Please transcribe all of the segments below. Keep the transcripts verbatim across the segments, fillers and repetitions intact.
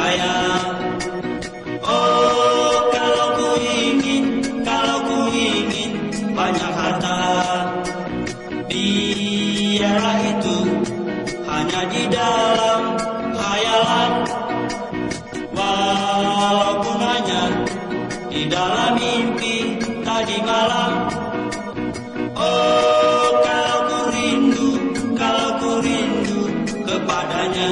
kaya. Oh, kalau ku ingin, kalau ku ingin banyak harta, biarlah itu hanya di dalam khayalan. Walaupun hanya di dalam mimpi tadi malam. Oh, kalau ku rindu, kalau ku rindu kepadanya.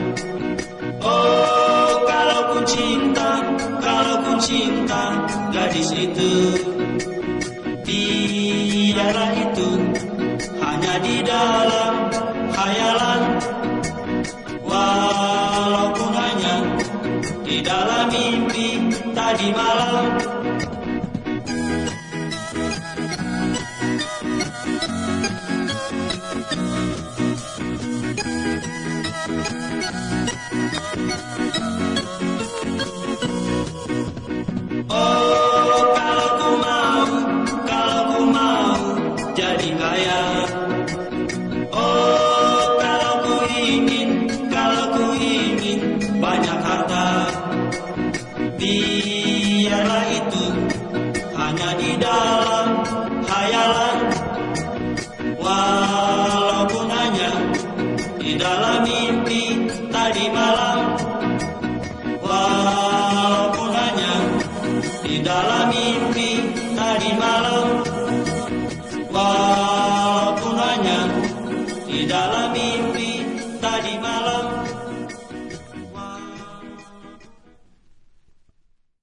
Oh, kalau ku cinta, kalau ku cinta gadis itu, biarlah itu hanya di dalam khayalan. Walaupun hanya di dalam mimpi tadi malam. Oh, kalau ku mau, kalau ku mau jadi kaya. Oh, kalau ku ingin, kalau ku ingin banyak harta, biarlah itu hanya di dalam khayalan. Walaupun hanya di dalam mimpi tadi malam. Walaupun hanya di dalam mimpi tadi malam. Walaupun hanya di dalam mimpi tadi malam.